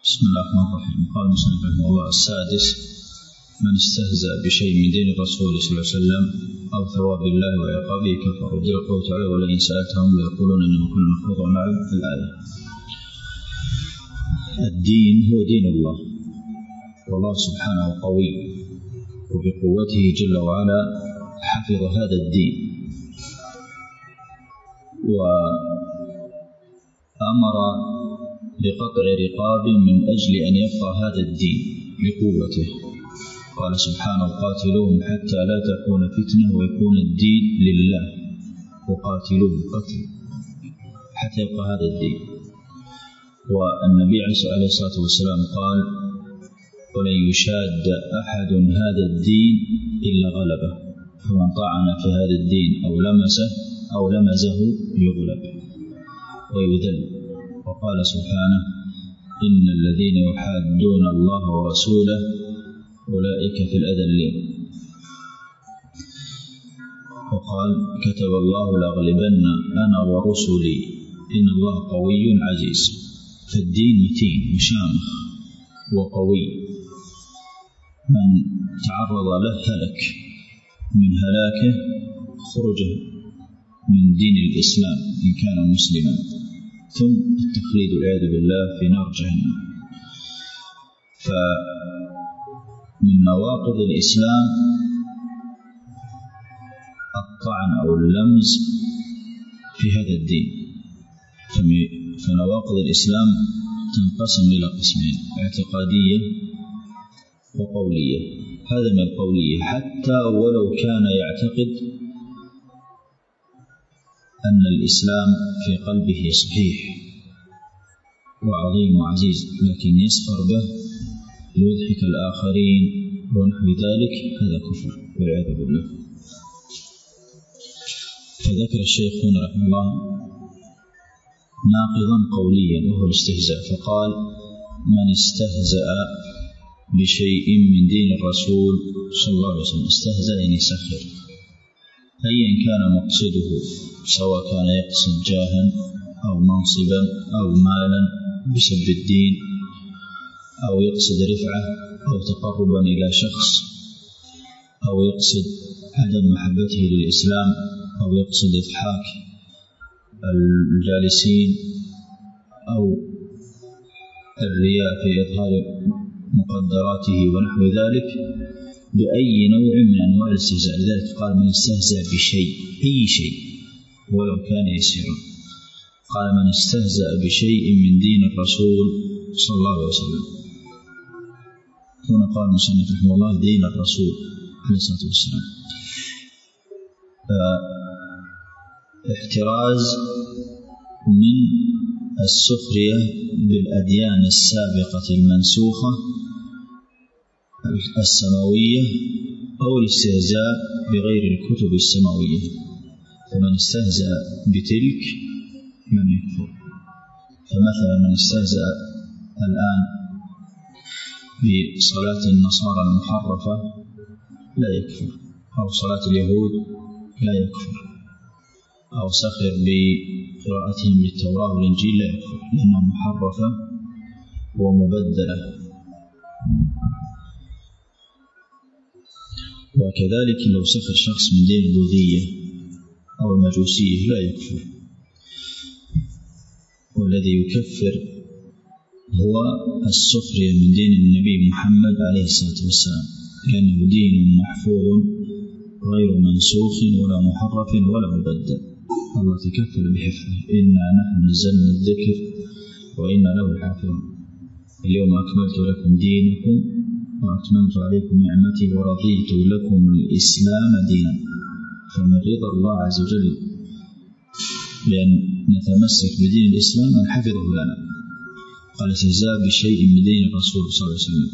بسم الله الرحمن الرحيم. قال المصنف رحمه الله: السادس: من استهزأ بشيء من دين الرسول صلى الله عليه وسلم أو ثواب الله وعقابه كفر. ودل قوله تعالى: ولئن سألتهم ليقولون إنما كنا نخوض ونلعب. الآية. الدين هو دين الله، والله سبحانه قوي، وبقوته جل وعلا حفظ هذا الدين، وأمر بقطع رقاب من أجل أن يبقى هذا الدين لقوته. قال سبحانه: وقاتلوهم حتى لا تكون فتنة ويكون الدين لله، وقاتلوهم قتل حتى يبقى هذا الدين. والنبي عليه الصلاة والسلام قال: ولن يشاد أحد هذا الدين إلا غلبه، فمن طعن في هذا الدين أو لمزه يغلب ويذل. وقال سبحانه: إن الذين يحادون الله ورسوله أولئك في الأذلين. وقال: كتب الله لأغلبن أنا ورسلي إن الله قوي عزيز. فالدين متين وشامخ وقوي، من تعرض له هلك، من هلاكه خرجه من دين الإسلام إن كان مسلما، ثم التخليد والعياذ بالله في نار جهنم. فمن نواقض الإسلام الطعن أو اللمز في هذا الدين. فنواقض الإسلام تنقسم إلى قسمين: اعتقادية وقولية. هذا من القولية، حتى ولو كان يعتقد أن الإسلام في قلبه صحيح وعظيم وعزيز، لكن يسخر به ليضحك الآخرين ونحو ذلك، هذا كفر والعياذ بالله. فذكر الشيخ هنا رحمه الله ناقضا قوليا وهو الاستهزاء، فقال: من استهزأ بشيء من دين الرسول صلى الله عليه وسلم. استهزأ يعني سخر، أيا كان مقصده، سواء كان يقصد جاها أو منصبا أو مالا بسبب الدين، أو يقصد رفعة أو تقربا إلى شخص، أو يقصد عدم محبته للإسلام، أو يقصد إضحاك الجالسين، أو الرياء في إظهار مقدراته ونحو ذلك، بأي نوع من أنواع الاستهزاء. لذلك قال: من استهزأ بشيء، أي شيء ولو كان يسيرا. قال: من استهزأ بشيء من دين الرسول صلى الله عليه وسلم. هنا قال المصنف رحمه الله: دين الرسول عليه الصلاة والسلام. احتراز من السخرية بالأديان السابقة المنسوخة السماوية، أو الاستهزاء بغير الكتب السماوية. فمن استهزأ بتلك لم يكفر. فمثلا من استهزأ الآن بصلاة النصارى المحرفة لا يكفر، أو صلاة اليهود لا يكفر، أو سخر بقراءتهم للتوراة والإنجيل لا يكفر، لأنها محرفة ومبدلة. وكذلك لو سخر شخص من دين البوذية أو المجوسية لا يكفر. والذي يكفر هو السخرية من دين النبي محمد عليه الصلاة والسلام، لأنه دين محفوظ غير منسوخ ولا محرف ولا مبدل. الله تكفل بحفظه: إنا نحن نزلنا الذكر وإنا له حافظون. اليوم أكملت لكم دينكم وأتممت عليكم نعمتي ورضيت لكم الإسلام دينا. فمن رضا الله عز وجل بأن نتمسك بدين الإسلام أن حفظه لنا. قال: استهزاء بشيء من دين الرسول صلى الله عليه وسلم.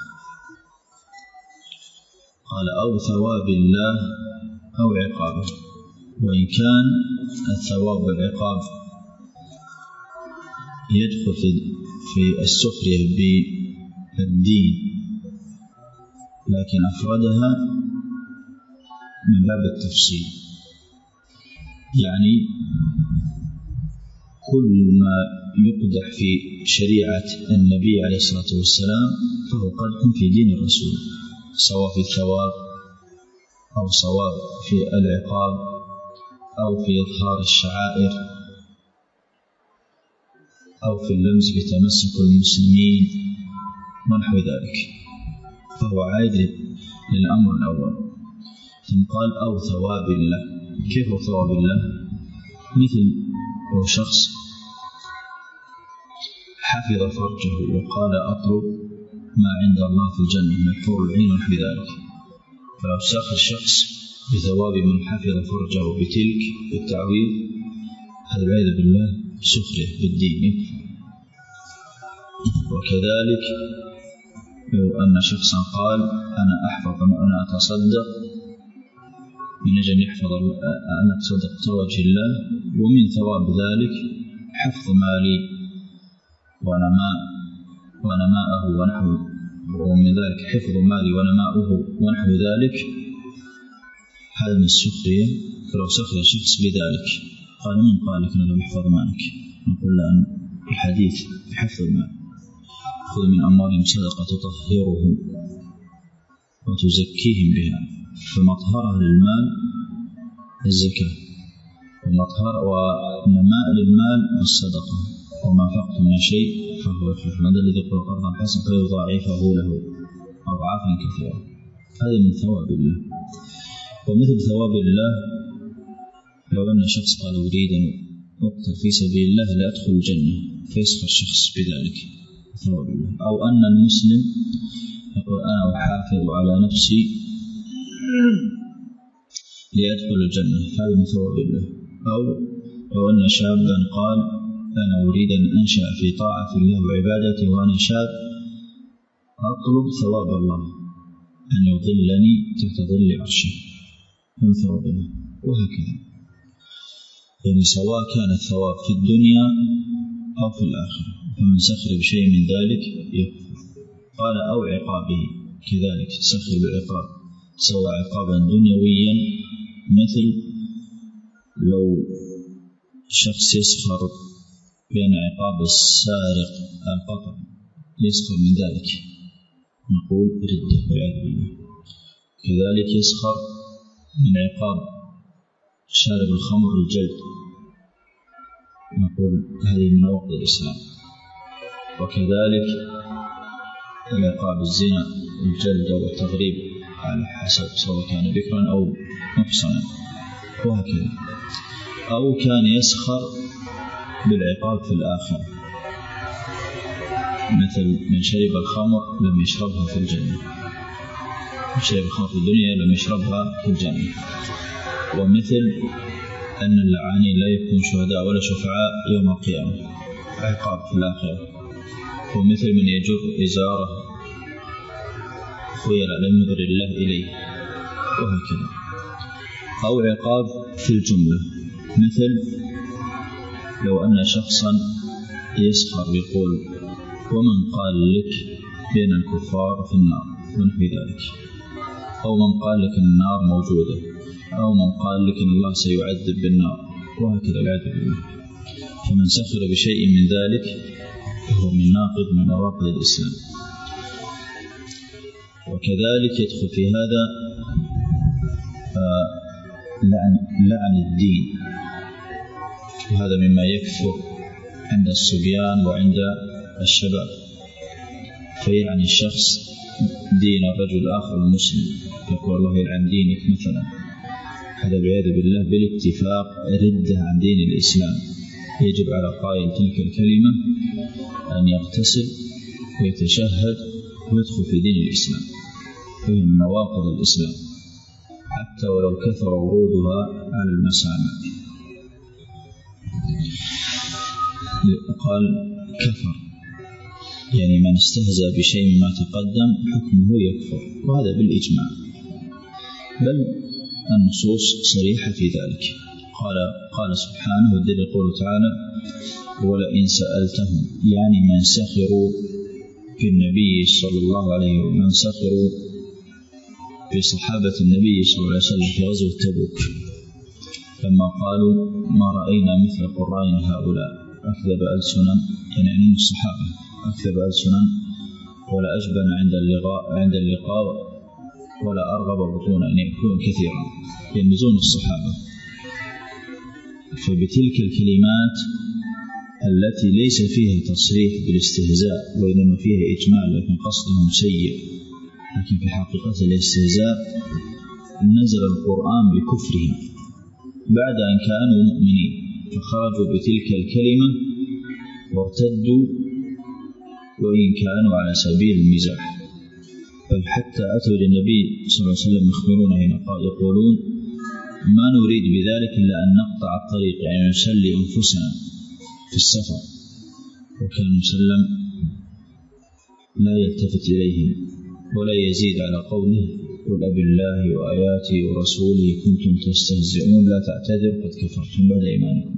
قال: أو ثواب الله أو عقابه. وإن كان الثواب والعقاب يدخل في السخرية بالدين، لكن أفردها من باب التفصيل، يعني كل ما يقدح في شريعة النبي عليه الصلاة والسلام فهو قدح في دين الرسول، سواء في الثواب أو سواء في العقاب أو في إظهار الشعائر أو في اللمس بتمسك المسلمين ونحو ذلك، فهو عائد للأمر الأول. ثم قال أو ثواب الله. كيف ثواب الله؟ مثل لو شخص حفظ فرجه وقال أطلب ما عند الله في الجنة من حور العين ونحو ذلك، فلو ساق الشخص بثواب من حفظ فرجه بتلك بالتعويض، هذا والعياذ بالله سخرية بالدين. وكذلك لو أن شخصا قال أنا أتصدق من أجل يحفظ أنا أتصدق وجه الله، ومن ثواب ذلك حفظ مالي ونماءه ونحو، ومن ذلك حفظ مالي ونماؤه ونحو ذلك، هذا من السخرية. فلو سخر الشخص بذلك قال من قال لك أنه يحفظ مالك؟ نقول له أن الحديث في حفظ المال، خذ من أموالهم صدقة تطهرهم وتزكيهم بها، فمطهرها للمال الزكاة، ونماء للمال بالصدقة، وما أنفقتم من شيء فهو يخلف. هذا الذي يقول قرضا حسنا فيضاعفه له أضعافا كثيرة. هذا من ثواب الله. ومثل ثواب الله لو أن شخص قال أريد أن أقتل في سبيل الله لأدخل الجنة، فيسخر الشخص بذلك ثواب الله. أو أن المسلم يقول أنا أحافظ على نفسي ليدخل الجنة، هذا من ثواب الله. أو لو أن شابا قال أنا أريد أن أنشأ في طاعة الله وعبادته وأنا شاب أطلب ثواب الله أن يظلني تحت ظل عرشه، من ثواب الله. وهكذا يعني سواء كان الثواب في الدنيا أو في الآخرة، فمن سخر بشيء من ذلك يكفر. قال أو عقابه، كذلك سخر بالعقاب، سواء عقابا دنيويا، مثل لو شخص يسخر بين عقاب السارق القطع يسخر من ذلك، نقول ردة والعياذ بالله. كذلك يسخر من عقاب شارب الخمر الجلد، نقول هذه من نواقض الإسلام. وكذلك العقاب الزنا الجلد والتغريب على حسب سواء كان بكرا أو محصنا، وهكذا. أو كان يسخر بالعقاب في الآخرة، مثل من شرب الخمر لم يشربها في الجنة، من شرب الخمر في الدنيا لم يشربها في الجنة. ومثل أن اللعانين لا يكون شهداء ولا شفعاء يوم القيامة، عقاب في الآخرة. ومثل من يجر إزاره خير لم يضر الله إليه، وهكذا. أو عقاب في الجملة، مثل لو أن شخصا يسخر يقول ومن قال لك بين الكفار في النار ونحو ذلك، أو من قال لك النار موجودة، أو من قال لك أن الله سيعذب بالنار، وهكذا العياذ بالله. فمن سخر بشيء من ذلك فهو من ناقض من نواقض الإسلام. وكذلك يدخل في هذا لعن الدين، وهذا مما يكثر عند الصبيان وعند الشباب، فيعني الشخص دين الرجل الآخر المسلم، يقول الله يلعن دينك مثلا، هذا والعياذ بالله بالاتفاق ردة عن دين الإسلام. يجب على قائل تلك الكلمة أن يغتسل ويتشهد ويدخل في دين الإسلام، فهي من نواقض الإسلام حتى ولو كثر ورودها على المسامع. قال كفر يعني من استهزأ بشيء ما تقدم حكمه يكفر، وهذا بالإجماع، بل النصوص صريحة في ذلك. قال سبحانه والدليل قوله تعالى ولئن سألتهم، يعني من سخروا في النبي صلى الله عليه وسلم، من سخروا في صحابة النبي صلى الله عليه وسلم في غزوة تبوك لما قالوا ما رأينا مثل قرائنا هؤلاء، أكذب ألسنا، يعني أنهم الصحابة أكذب ألسنا ولا أجبن عند اللقاء ولا أرغب بطونا، أن يكون كثيرا، يلمزون الصحابة. فبتلك الكلمات التي ليس فيها تصريح بالاستهزاء وإنما فيها إجمال لكن قصدهم سيء، لكن في حقيقة الاستهزاء، نزل القرآن بكفرهم بعد أن كانوا مؤمنين، فخرجوا بتلك الكلمة وارتدوا وإن كانوا على سبيل المزاح. بل حتى أتوا للنبي صلى الله عليه وسلم يخبرونه يقولون ما نريد بذلك إلا أن نقطع الطريق، يعني نسلي أنفسنا في السفر. وكان وسلم لا يلتفت إليهم ولا يزيد على قوله قل أبي الله وآياته ورسوله كنتم تستهزئون لا تعتذروا قد كفرتم بعد إيمانكم.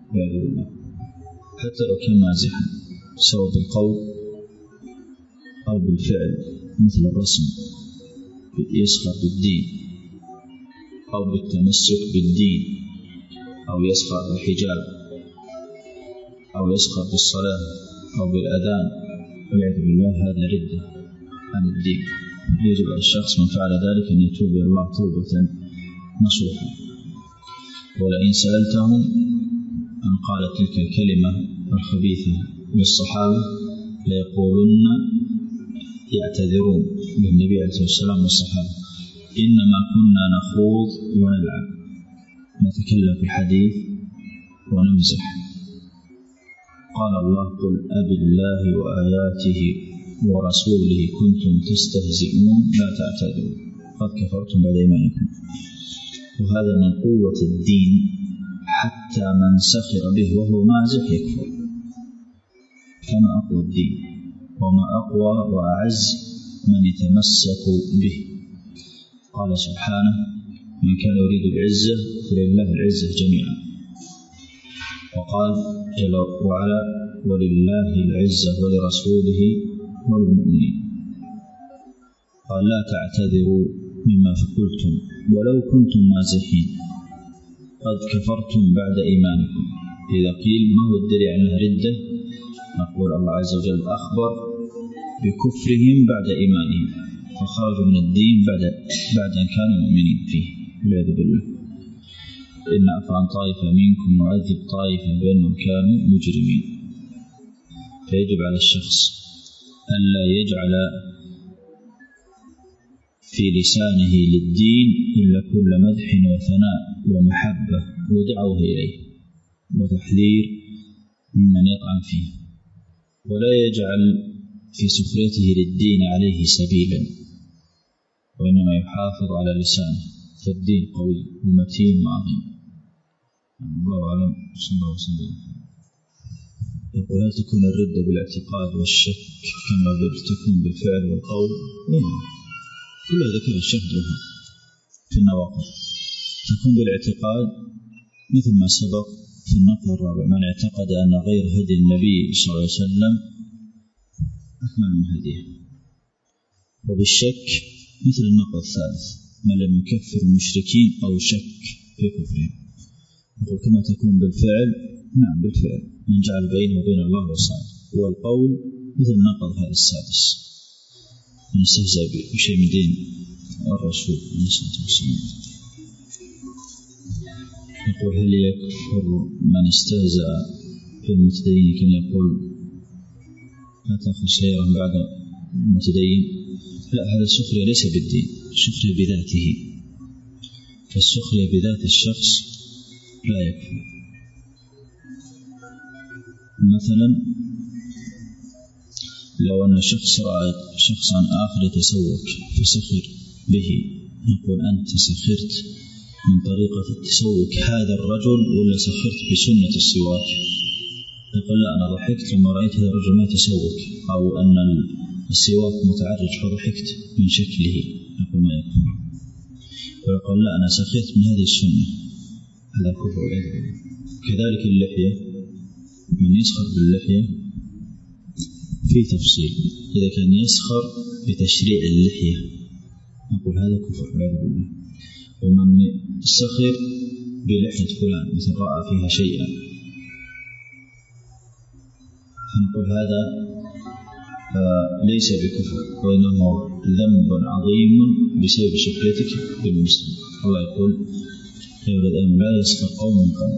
حتى لو كان مازحا سواء بالقول أو بالفعل، مثل الرسم يسخر بالدين أو بالتمسك بالدين أو يسخر بالحجاب أو يسخر بالصلاة أو بالأذان، والعياذ بالله هذا ردة عن الدين. يجب على الشخص من فعل ذلك أن يتوب إلى الله توبة نصوحا. ولئن سألتهم أن قال تلك الكلمة الخبيثة للصحابة ليقولن يعتذرون بالنبي عليه الصلاة والسلام والصحابة إنما كنا نخوض ونلعب، نتكلم في الحديث ونمزح. قال الله قل أبي الله وآياته ورسوله كنتم تستهزئون لا تعتذروا قد كفرتم بعد إيمانكم. وهذا من قوة الدين، حتى من سخر به وهو مازح يكفر. فما أقوى الدين وما أقوى وأعز من يتمسك به. قال سبحانه من كان يريد العزة فلله العزة جميعا. وقال جل وعلا ولله العزة ولرسوله وللمؤمنين. قال لا تعتذروا مما فقلتم ولو كنتم مازحين قد كفرتم بعد إيمانكم. إذا قيل ما هو الدليل على ردة؟ نقول الله عز وجل أخبر بكفرهم بعد إيمانهم، فخرجوا من الدين بعد أن كانوا مؤمنين فيه، والعياذ بالله. إن عفوا عن طائفة منكم نعذب طائفة بأنهم كانوا مجرمين. فيجب على الشخص ألا يجعل في لسانه للدين إلا كل مدح وثناء ومحبة ودعوه إليه وتحذير ممن يطعن فيه، ولا يجعل في سخريته للدين عليه سبيلا، وإنما يحافظ على لسانه، فالدين قوي ومتين وعظيم. الله أعلم. صلى الله عليه وسلم. يقول هل تكون الردة بالاعتقاد والشك كما تكون بالفعل والقول؟ كلها ذكر الشيخ لها في النواقض. تكون بالاعتقاد مثل ما سبق في النقض الرابع من اعتقد أن غير هدي النبي صلى الله عليه وسلم أكمل من هديه. وبالشك مثل النقض الثالث من لم يكفر المشركين أو شك في كفرهم. يقول كما تكون بالفعل، نعم بالفعل من جعل بينه وبين الله وصال. والقول مثل النقض هذا السادس من استهزأ بشيء من دين الرسول عليه الصلاة والسلام. يقول هل يكفر من استهزأ بالمتدين كان يقول لا تأخذ سيرا بعد المتدين؟ لا، هذا السخرية ليس بالدين، السخرية بذاته. فالسخرية بذات الشخص لا يكفر. مثلا لو أن شخص رأى شخصا آخر يتسوق فسخر به، نقول أنت سخرت من طريقة التسوق هذا الرجل ولا سخرت بسنة السواك؟ يقول لا، أنا ضحكت لما رأيت هذا الرجل ما يتسوق، أو أن السواك متعرج فضحكت من شكله، نقول ما يكفر. ويقول لا، أنا سخرت من هذه السنة، هذا كفر. كذلك اللحية، من يسخر باللحية في تفصيل، إذا كان يسخر بتشريع اللحية نقول هذا كفر والعياذ بالله. ومن سخر بلحية فلان مثل رأى فيها شيئا فنقول هذا ليس بكفر، وإنه ذنب عظيم بسبب سخريتك بالمسلم. الله يقول يا ولد آدم لا يسخر قوم من قوم.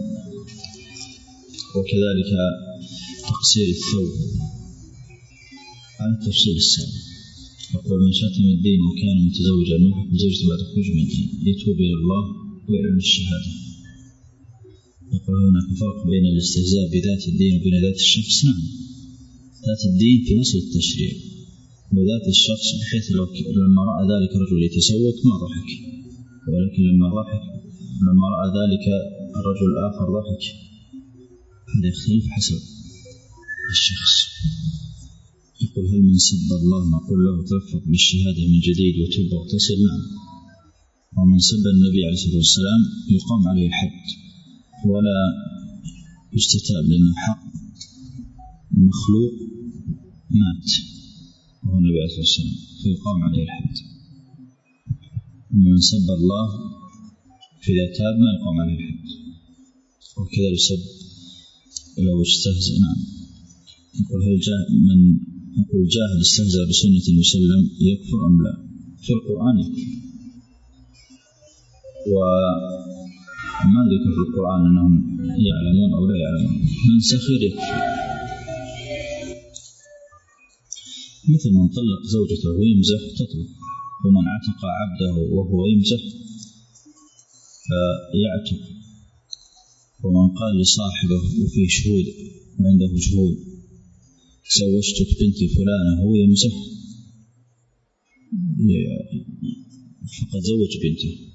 وكذلك تقصير الثوب على التفصيل السابق. يقول من شتم الدين وكان متزوجا وحكم زوجته بعد خروج من الدين يتوب إلى الله ويعلن الشهادة. يقول هناك فرق بين الاستهزاء بذات الدين وبين ذات الشخص. نعم، ذات الدين في نص التشريع، وذات الشخص بحيث لما رأى ذلك الرجل يتسوق ما ضحك، ولكن لما رأى ذلك الرجل الآخر ضحك. هذا يختلف حسب الشخص. يقول هل من سب الله نقول له تلفظ بالشهادة من جديد وتوب واغتسل؟ نعم. ومن سب النبي عليه الصلاة والسلام يقام عليه الحد ولا يستتاب، لأنه حق مخلوق مات وهو النبي عليه الصلاة والسلام فيقام عليه الحد. ومن سب الله فإذا تاب ما يقام عليه الحد. وكذا يسب لو استهزأ. نعم. يقول هل جاهل استهزأ بسنة وسلم يكفر أم لا؟ في القرآن يكفر، وما ذكر في القرآن أنهم يعلمون أو لا يعلمون. من سخر يكفر، مثل من طلق زوجته ويمزح تطلق، ومن عتق عبده وهو يمزح فيعتق، ومن قال لصاحبه وفيه شهود وعنده شهود زوجتك بنتي فلانة هو يمزح فقد زوج بنته.